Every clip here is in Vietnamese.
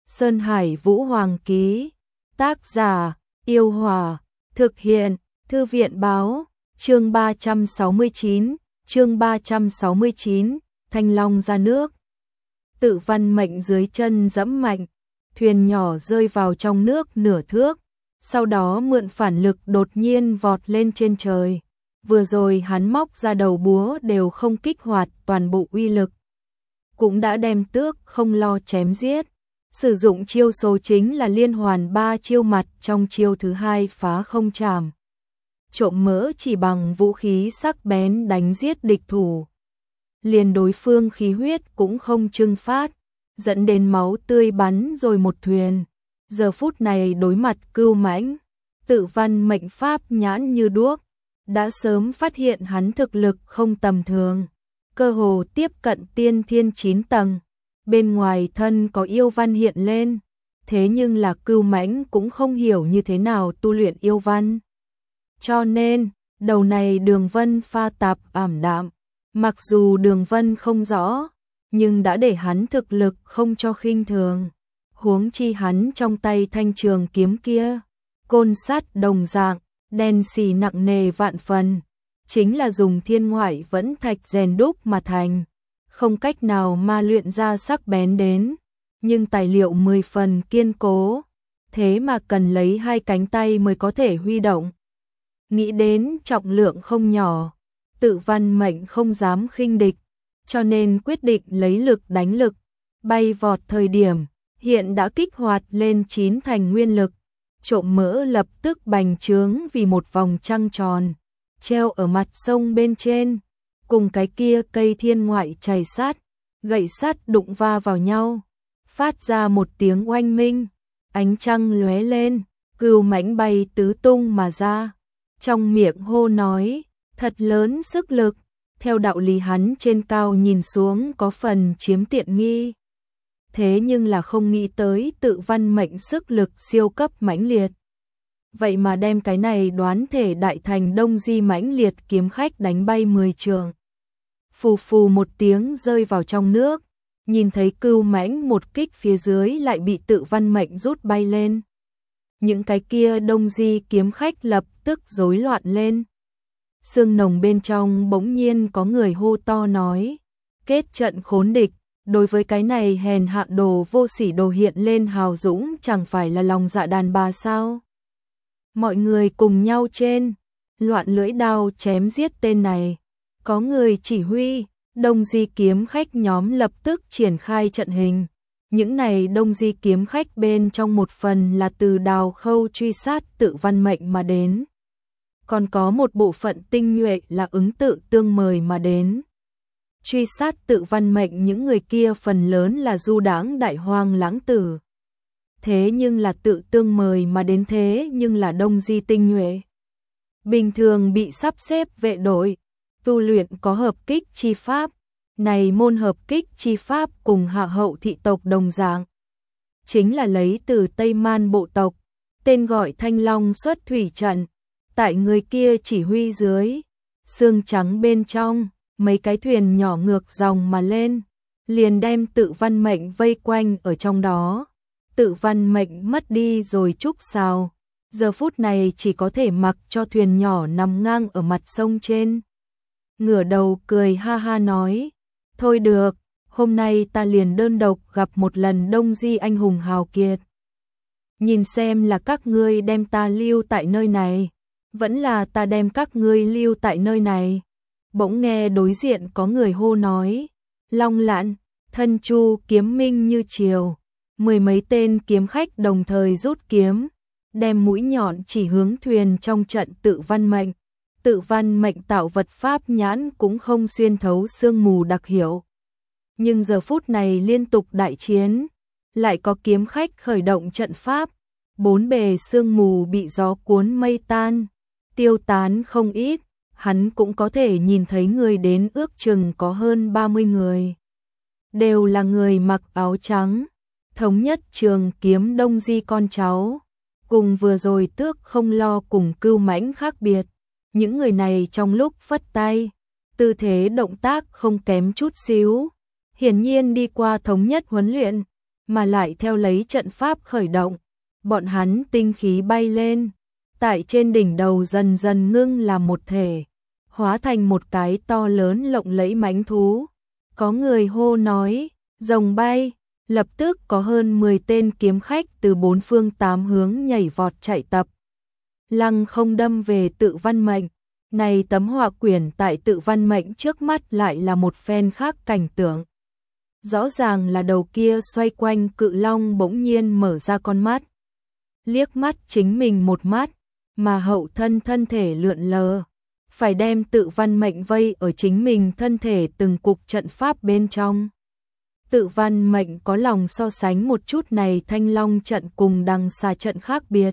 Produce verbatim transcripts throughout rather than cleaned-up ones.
Sơn Hải Vũ Hoàng ký. Tác giả, Yêu Hòa. Thực hiện, Thư viện Báo. Chương ba trăm sáu mươi chín, chương ba trăm sáu mươi chín, Thanh Long ra nước. Tự Văn Mệnh dưới chân giẫm mạnh, thuyền nhỏ rơi vào trong nước nửa thước, sau đó mượn phản lực đột nhiên vọt lên trên trời. Vừa rồi hắn móc ra đầu búa đều không kích hoạt toàn bộ uy lực, cũng đã đem Tước Không Lo chém giết. Sử dụng chiêu số chính là liên hoàn ba chiêu mặt trong chiêu thứ hai phá không trảm. Trộm mỡ chỉ bằng vũ khí sắc bén đánh giết địch thủ. Liền đối phương khí huyết cũng không trưng phát, dẫn đến máu tươi bắn rồi một thuyền. Giờ phút này đối mặt Cưu Mãnh, Tự Văn Mệnh pháp nhãn như đuốc, đã sớm phát hiện hắn thực lực không tầm thường, cơ hồ tiếp cận tiên thiên chín tầng. Bên ngoài thân có yêu văn hiện lên, thế nhưng là Cưu Mãnh cũng không hiểu như thế nào tu luyện yêu văn. Cho nên, đầu này đường vân pha tạp ảm đạm, mặc dù đường vân không rõ, nhưng đã để hắn thực lực không cho khinh thường. Huống chi hắn trong tay thanh trường kiếm kia, côn sắt đồng dạng, đen xì nặng nề vạn phần, chính là dùng thiên ngoại vẫn thạch rèn đúc mà thành, không cách nào ma luyện ra sắc bén đến, nhưng tài liệu mười phần kiên cố, thế mà cần lấy hai cánh tay mới có thể huy động. Nghĩ đến trọng lượng không nhỏ, Tự Văn Mệnh không dám khinh địch, cho nên quyết định lấy lực đánh lực, bay vọt thời điểm, hiện đã kích hoạt lên chín thành nguyên lực. Trộm mỡ lập tức bành trướng vì một vòng trăng tròn, treo ở mặt sông bên trên, cùng cái kia cây thiên ngoại chày sát, gậy sắt đụng va vào nhau, phát ra một tiếng oanh minh, ánh trăng lóe lên, Cưu Mãnh bay tứ tung mà ra, trong miệng hô nói, thật lớn sức lực, theo đạo lý hắn trên cao nhìn xuống có phần chiếm tiện nghi. Thế nhưng là không nghĩ tới Tự Văn Mệnh sức lực siêu cấp mãnh liệt. Vậy mà đem cái này đoán thể đại thành đông di mãnh liệt kiếm khách đánh bay mười trường. Phù phù một tiếng rơi vào trong nước, nhìn thấy Cưu Mãnh một kích phía dưới lại bị Tự Văn Mệnh rút bay lên. Những cái kia đông di kiếm khách lập tức rối loạn lên. Sương nồng bên trong bỗng nhiên có người hô to nói, kết trận khốn địch. Đối với cái này hèn hạ đồ vô sỉ đồ hiện lên hào dũng chẳng phải là lòng dạ đàn bà sao? Mọi người cùng nhau trên, loạn lưỡi đao chém giết tên này. Có người chỉ huy, đông di kiếm khách nhóm lập tức triển khai trận hình. Những này đông di kiếm khách bên trong một phần là từ Đào Khâu truy sát Tự Văn Mệnh mà đến. Còn có một bộ phận tinh nhuệ là ứng Tự Tương mời mà đến. Truy sát Tự Văn Mệnh những người kia phần lớn là du đãng đại hoang lãng tử. Thế nhưng là Tự Tương mời mà đến thế nhưng là đông di tinh nhuệ. Bình thường bị sắp xếp vệ đội, tu luyện có hợp kích chi pháp. Này môn hợp kích chi pháp cùng hạ hậu thị tộc đồng dạng. Chính là lấy từ Tây Man bộ tộc, tên gọi Thanh Long xuất thủy trận. Tại người kia chỉ huy dưới, xương trắng bên trong. Mấy cái thuyền nhỏ ngược dòng mà lên, liền đem Tự Văn Mệnh vây quanh ở trong đó. Tự Văn Mệnh mất đi rồi trúc xào, giờ phút này chỉ có thể mặc cho thuyền nhỏ nằm ngang ở mặt sông trên. Ngửa đầu cười ha ha nói, thôi được, hôm nay ta liền đơn độc gặp một lần đông di anh hùng hào kiệt. Nhìn xem là các ngươi đem ta lưu tại nơi này, vẫn là ta đem các ngươi lưu tại nơi này. Bỗng nghe đối diện có người hô nói, Long Lạn, Thân Chu kiếm minh như chiều. Mười mấy tên kiếm khách đồng thời rút kiếm, đem mũi nhọn chỉ hướng thuyền trong trận Tự Văn Mệnh. Tự Văn Mệnh tạo vật pháp nhãn cũng không xuyên thấu sương mù đặc hiệu. Nhưng giờ phút này liên tục đại chiến, lại có kiếm khách khởi động trận pháp, bốn bề sương mù bị gió cuốn mây tan, tiêu tán không ít. Hắn cũng có thể nhìn thấy người đến ước chừng có hơn ba mươi người. Đều là người mặc áo trắng, thống nhất trường kiếm đông di con cháu. Cùng vừa rồi Tước Không Lo cùng Cưu Mãnh khác biệt. Những người này trong lúc phất tay, tư thế động tác không kém chút xíu. Hiển nhiên đi qua thống nhất huấn luyện, mà lại theo lấy trận pháp khởi động, bọn hắn tinh khí bay lên, tại trên đỉnh đầu dần dần ngưng làm một thể, hóa thành một cái to lớn lộng lẫy mãnh thú. Có người hô nói, rồng bay, lập tức có hơn mười tên kiếm khách từ bốn phương tám hướng nhảy vọt chạy tập. Lăng không đâm về Tự Văn Mệnh, này tấm họa quyển tại Tự Văn Mệnh trước mắt lại là một phen khác cảnh tượng. Rõ ràng là đầu kia xoay quanh cự long bỗng nhiên mở ra con mắt, liếc mắt chính mình một mắt, mà hậu thân thân thể lượn lờ, phải đem Tự Văn Mệnh vây ở chính mình thân thể từng cục trận pháp bên trong. Tự Văn Mệnh có lòng so sánh một chút này Thanh Long trận cùng Đằng Xà trận khác biệt.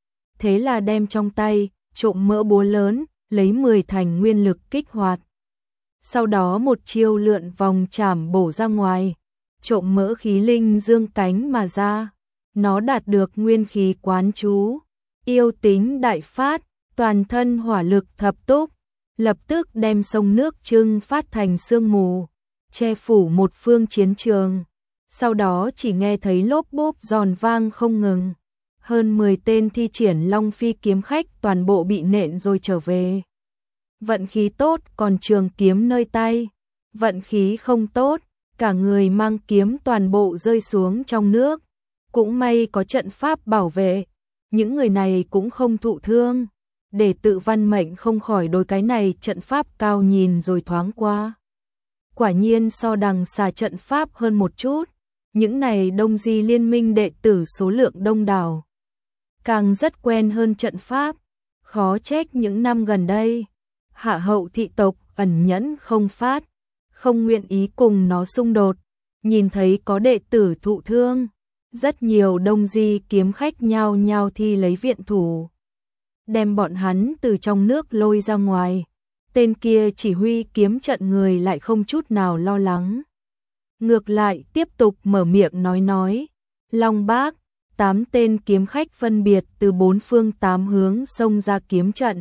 Thế là đem trong tay, trộm mỡ búa lớn, lấy mười thành nguyên lực kích hoạt. Sau đó một chiêu lượn vòng chảm bổ ra ngoài, trộm mỡ khí linh dương cánh mà ra. Nó đạt được nguyên khí quán chú, yêu tính đại phát, toàn thân hỏa lực thập túc, lập tức đem sông nước trưng phát thành sương mù, che phủ một phương chiến trường. Sau đó chỉ nghe thấy lốp bốp giòn vang không ngừng. Hơn mười tên thi triển Long Phi kiếm khách toàn bộ bị nện rồi trở về. Vận khí tốt còn trường kiếm nơi tay, vận khí không tốt, cả người mang kiếm toàn bộ rơi xuống trong nước. Cũng may có trận pháp bảo vệ, những người này cũng không thụ thương, để Tự Văn Mệnh không khỏi đối cái này trận pháp cao nhìn rồi thoáng qua. Quả nhiên so Đằng Xà trận pháp hơn một chút, những này Đông Di liên minh đệ tử số lượng đông đảo, càng rất quen hơn trận pháp, khó trách những năm gần đây, Hạ Hậu thị tộc ẩn nhẫn không phát, không nguyện ý cùng nó xung đột, nhìn thấy có đệ tử thụ thương, rất nhiều Đông Di kiếm khách nhao nhao thi lấy viện thủ, đem bọn hắn từ trong nước lôi ra ngoài. Tên kia chỉ huy kiếm trận người lại không chút nào lo lắng. Ngược lại tiếp tục mở miệng nói nói, Long Bác, tám tên kiếm khách phân biệt từ bốn phương tám hướng xông ra kiếm trận.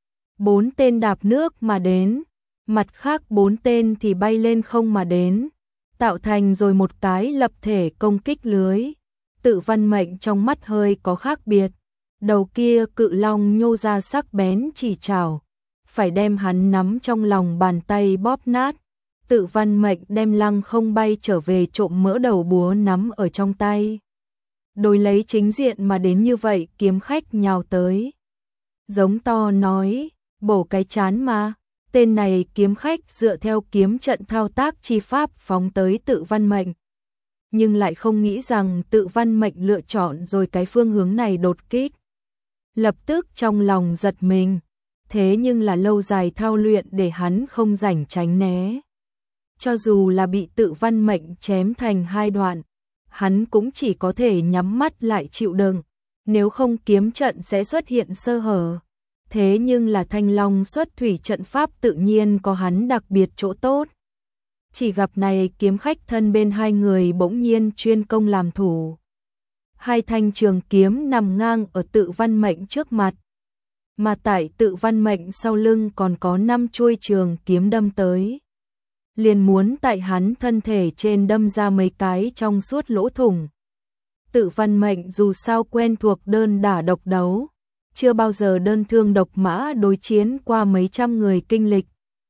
Bốn tên đạp nước mà đến, mặt khác bốn tên thì bay lên không mà đến, tạo thành rồi một cái lập thể công kích lưới. Tự Văn Mệnh trong mắt hơi có khác biệt, đầu kia cự long nhô ra sắc bén chỉ trảo, phải đem hắn nắm trong lòng bàn tay bóp nát. Tự Văn Mệnh đem lăng không bay trở về trộm mỡ đầu búa nắm ở trong tay. Đối lấy chính diện mà đến như vậy kiếm khách nhào tới. Giống to nói, bổ cái chán mà, tên này kiếm khách dựa theo kiếm trận thao tác chi pháp phóng tới Tự Văn Mệnh. Nhưng lại không nghĩ rằng Tự Văn Mệnh lựa chọn rồi cái phương hướng này đột kích. Lập tức trong lòng giật mình, thế nhưng là lâu dài thao luyện để hắn không rảnh tránh né. Cho dù là bị Tự Văn Mệnh chém thành hai đoạn, hắn cũng chỉ có thể nhắm mắt lại chịu đựng, nếu không kiếm trận sẽ xuất hiện sơ hở. Thế nhưng là Thanh Long xuất thủy trận pháp tự nhiên có hắn đặc biệt chỗ tốt. Chỉ gặp này kiếm khách thân bên hai người bỗng nhiên chuyên công làm thủ. Hai thanh trường kiếm nằm ngang ở Tự Văn Mệnh trước mặt, mà tại Tự Văn Mệnh sau lưng còn có năm chuôi trường kiếm đâm tới. Liền muốn tại hắn thân thể trên đâm ra mấy cái trong suốt lỗ thủng. Tự Văn Mệnh dù sao quen thuộc đơn đả độc đấu, chưa bao giờ đơn thương độc mã đối chiến qua mấy trăm người kinh lịch.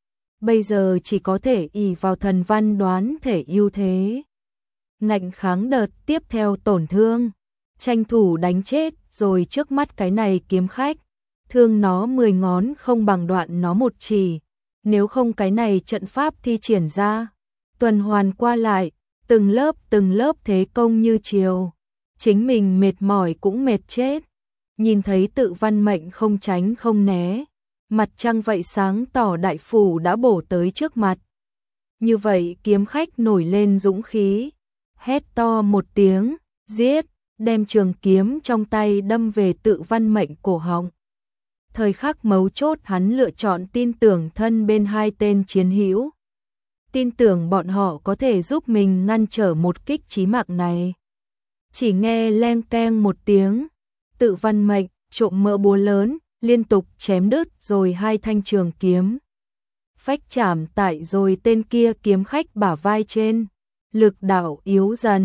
Bây giờ chỉ có thể ỷ vào thần văn đoán thể ưu thế, ngạnh kháng đợt tiếp theo tổn thương, tranh thủ đánh chết rồi trước mắt cái này kiếm khách, thương nó mười ngón không bằng đoạn nó một chỉ. Nếu không cái này trận pháp thi triển ra, tuần hoàn qua lại, từng lớp từng lớp thế công như chiều, chính mình mệt mỏi cũng mệt chết. Nhìn thấy Tự Văn Mệnh không tránh không né, mặt trăng vậy sáng tỏ đại phủ đã bổ tới trước mặt. Như vậy kiếm khách nổi lên dũng khí, hét to một tiếng, giết, đem trường kiếm trong tay đâm về Tự Văn Mệnh cổ họng. Thời khắc mấu chốt hắn lựa chọn tin tưởng thân bên hai tên chiến hữu. Tin tưởng bọn họ có thể giúp mình ngăn trở một kích chí mạng này. Chỉ nghe leng keng một tiếng, Tự Văn Mệnh trộm mỡ búa lớn, liên tục chém đứt rồi hai thanh trường kiếm. Phách chạm tại rồi tên kia kiếm khách bả vai trên, lực đạo yếu dần,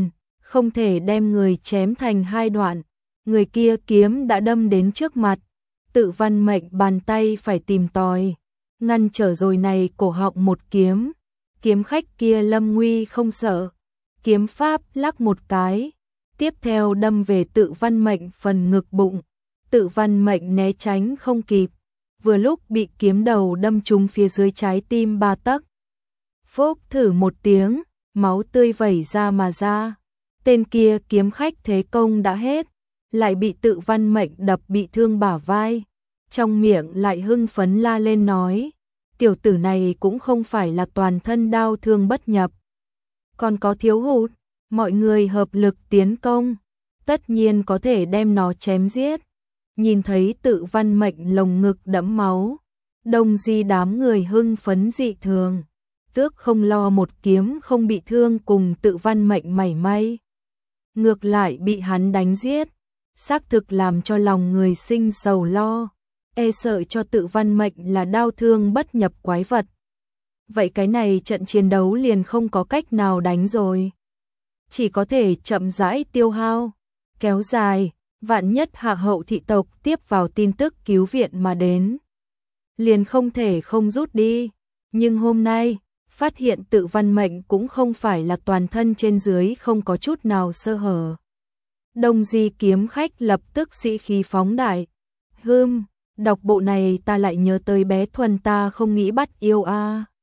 không thể đem người chém thành hai đoạn. Người kia kiếm đã đâm đến trước mặt, Tự Văn Mệnh bàn tay phải tìm tòi, ngăn trở rồi này cổ họng một kiếm. Kiếm khách kia lâm nguy không sợ, kiếm pháp lắc một cái, tiếp theo đâm về Tự Văn Mệnh phần ngực bụng. Tự Văn Mệnh né tránh không kịp, vừa lúc bị kiếm đầu đâm trúng phía dưới trái tim ba tấc. Phốc thử một tiếng, máu tươi vẩy ra mà ra. Tên kia kiếm khách thế công đã hết, lại bị Tự Văn Mệnh đập bị thương bả vai, trong miệng lại hưng phấn la lên nói, tiểu tử này cũng không phải là toàn thân đau thương bất nhập, còn có thiếu hụt, mọi người hợp lực tiến công, tất nhiên có thể đem nó chém giết. Nhìn thấy Tự Văn Mệnh lồng ngực đẫm máu, Đông Di đám người hưng phấn dị thường, tước không lo một kiếm không bị thương cùng Tự Văn Mệnh mảy may, ngược lại bị hắn đánh giết, xác thực làm cho lòng người sinh sầu lo, e sợ cho Tự Văn Mệnh là đau thương bất nhập quái vật. Vậy cái này trận chiến đấu liền không có cách nào đánh rồi, chỉ có thể chậm rãi tiêu hao, kéo dài, vạn nhất Hạ Hậu thị tộc tiếp vào tin tức cứu viện mà đến, liền không thể không rút đi. Nhưng hôm nay, phát hiện Tự Văn Mệnh cũng không phải là toàn thân trên dưới không có chút nào sơ hở. Đông Di kiếm khách lập tức sĩ khí phóng đại. Hừm, đọc bộ này ta lại nhớ tới bé Thuần ta không nghĩ bắt yêu a. À.